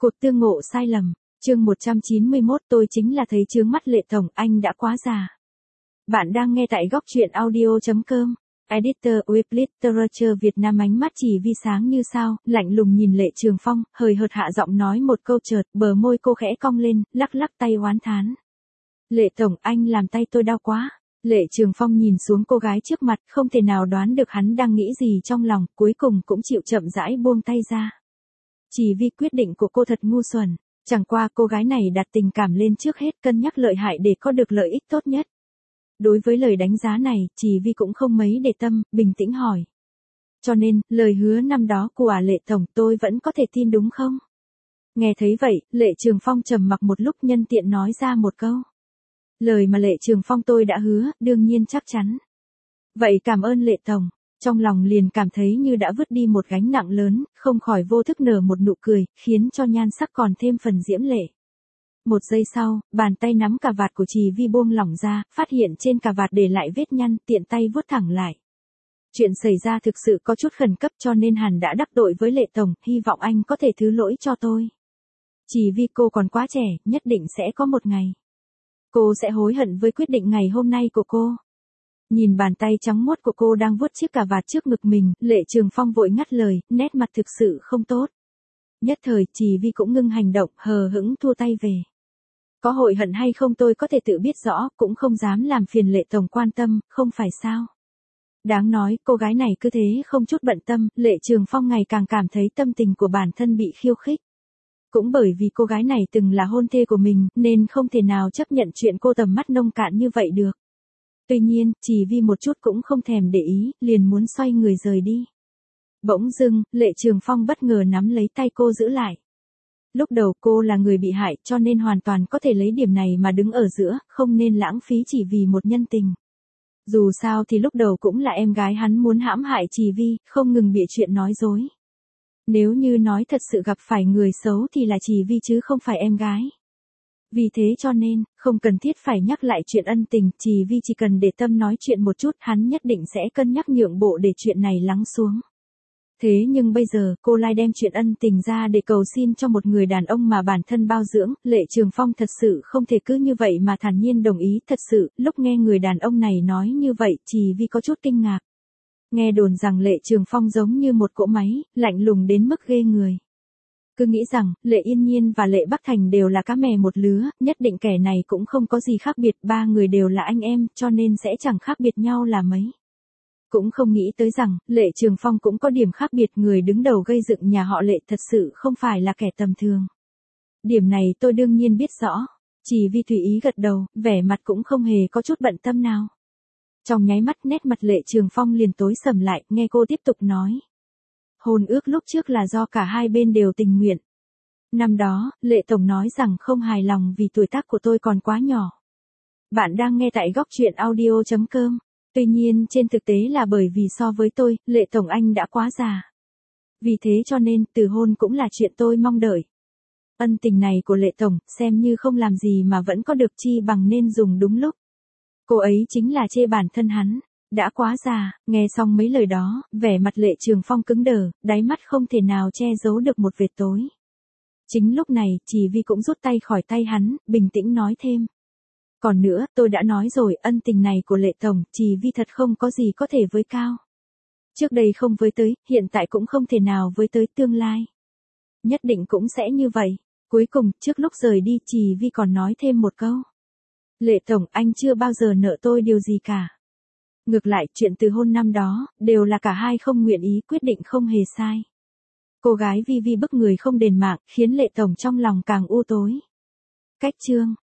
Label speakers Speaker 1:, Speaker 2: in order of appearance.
Speaker 1: Cuộc tương ngộ sai lầm, chương 191 tôi chính là thấy chướng mắt Lệ Tổng, anh đã quá già. Bạn đang nghe tại góc truyện audio.com. Editor with Literature Việt Nam ánh mắt chỉ vi sáng như sao, lạnh lùng nhìn Lệ Trường Phong, hời hợt hạ giọng nói một câu chợt, bờ môi cô khẽ cong lên, lắc lắc tay oán thán. Lệ Tổng, anh làm tay tôi đau quá. Lệ Trường Phong nhìn xuống cô gái trước mặt, không thể nào đoán được hắn đang nghĩ gì trong lòng, cuối cùng cũng chịu chậm rãi buông tay ra. Chỉ vì quyết định của cô thật ngu xuẩn, chẳng qua cô gái này đặt tình cảm lên trước hết, cân nhắc lợi hại để có được lợi ích tốt nhất. Đối với lời đánh giá này, Chỉ Vi cũng không mấy để tâm, bình tĩnh hỏi. Cho nên, lời hứa năm đó của Lệ Tổng tôi vẫn có thể tin đúng không? Nghe thấy vậy, Lệ Trường Phong trầm mặc một lúc nhân tiện nói ra một câu. Lời mà Lệ Trường Phong tôi đã hứa, đương nhiên chắc chắn. Vậy cảm ơn Lệ Tổng. Trong lòng liền cảm thấy như đã vứt đi một gánh nặng lớn, không khỏi vô thức nở một nụ cười, khiến cho nhan sắc còn thêm phần diễm lệ. Một giây sau, bàn tay nắm cà vạt của Chỉ Vi buông lỏng ra, phát hiện trên cà vạt để lại vết nhăn, tiện tay vuốt thẳng lại. Chuyện xảy ra thực sự có chút khẩn cấp cho nên hẳn đã đắc tội với Lệ Tổng, hy vọng anh có thể thứ lỗi cho tôi. Chỉ vì cô còn quá trẻ, nhất định sẽ có một ngày. Cô sẽ hối hận với quyết định ngày hôm nay của cô. Nhìn bàn tay trắng muốt của cô đang vuốt chiếc cà vạt trước ngực mình, Lệ Trường Phong vội ngắt lời, nét mặt thực sự không tốt. Nhất thời, Chỉ Vi cũng ngưng hành động, hờ hững thua tay về. Có hối hận hay không tôi có thể tự biết rõ, cũng không dám làm phiền Lệ Tổng quan tâm, không phải sao. Đáng nói, cô gái này cứ thế không chút bận tâm, Lệ Trường Phong ngày càng cảm thấy tâm tình của bản thân bị khiêu khích. Cũng bởi vì cô gái này từng là hôn thê của mình, nên không thể nào chấp nhận chuyện cô tầm mắt nông cạn như vậy được. Tuy nhiên, Chỉ Vi một chút cũng không thèm để ý, liền muốn xoay người rời đi. Bỗng dưng, Lệ Trường Phong bất ngờ nắm lấy tay cô giữ lại. Lúc đầu cô là người bị hại cho nên hoàn toàn có thể lấy điểm này mà đứng ở giữa, không nên lãng phí chỉ vì một nhân tình. Dù sao thì lúc đầu cũng là em gái hắn muốn hãm hại Chỉ Vi, không ngừng bịa chuyện nói dối. Nếu như nói thật sự gặp phải người xấu thì là Chỉ Vi chứ không phải em gái. Vì thế cho nên, không cần thiết phải nhắc lại chuyện ân tình, Chỉ Vi chỉ cần để tâm nói chuyện một chút, hắn nhất định sẽ cân nhắc nhượng bộ để chuyện này lắng xuống. Thế nhưng bây giờ, cô lại đem chuyện ân tình ra để cầu xin cho một người đàn ông mà bản thân bao dưỡng, Lệ Trường Phong thật sự không thể cứ như vậy mà thản nhiên đồng ý, thật sự, lúc nghe người đàn ông này nói như vậy, Chỉ Vi có chút kinh ngạc. Nghe đồn rằng Lệ Trường Phong giống như một cỗ máy, lạnh lùng đến mức ghê người. Cứ nghĩ rằng, Lệ Yên Nhiên và Lệ Bắc Thành đều là cá mè một lứa, nhất định kẻ này cũng không có gì khác biệt, ba người đều là anh em, cho nên sẽ chẳng khác biệt nhau là mấy. Cũng không nghĩ tới rằng, Lệ Trường Phong cũng có điểm khác biệt, người đứng đầu gây dựng nhà họ Lệ thật sự không phải là kẻ tầm thường. Điểm này tôi đương nhiên biết rõ. Chỉ vì tùy ý gật đầu, vẻ mặt cũng không hề có chút bận tâm nào. Trong nháy mắt nét mặt Lệ Trường Phong liền tối sầm lại, nghe cô tiếp tục nói. Hôn ước lúc trước là do cả hai bên đều tình nguyện. Năm đó, Lệ Tổng nói rằng không hài lòng vì tuổi tác của tôi còn quá nhỏ. Bạn đang nghe tại góc truyện audio.com. Tuy nhiên trên thực tế là bởi vì so với tôi, Lệ Tổng anh đã quá già. Vì thế cho nên, từ hôn cũng là chuyện tôi mong đợi. Ân tình này của Lệ Tổng, xem như không làm gì mà vẫn có được chi bằng nên dùng đúng lúc. Cô ấy chính là chê bản thân hắn. Đã quá già, nghe xong mấy lời đó, vẻ mặt Lệ Trường Phong cứng đờ, đáy mắt không thể nào che giấu được một vệt tối. Chính lúc này, Chỉ Vi cũng rút tay khỏi tay hắn, bình tĩnh nói thêm. Còn nữa, tôi đã nói rồi, ân tình này của Lệ Tổng, Chỉ Vi thật không có gì có thể với cao. Trước đây không với tới, hiện tại cũng không thể nào với tới tương lai. Nhất định cũng sẽ như vậy. Cuối cùng, trước lúc rời đi, Chỉ Vi còn nói thêm một câu. Lệ Tổng, anh chưa bao giờ nợ tôi điều gì cả. Ngược lại, chuyện từ hôn năm đó, đều là cả hai không nguyện ý, quyết định không hề sai. Cô gái Vi Vi bức người không đền mạng, khiến Lệ Tổng trong lòng càng u tối. Cách chương.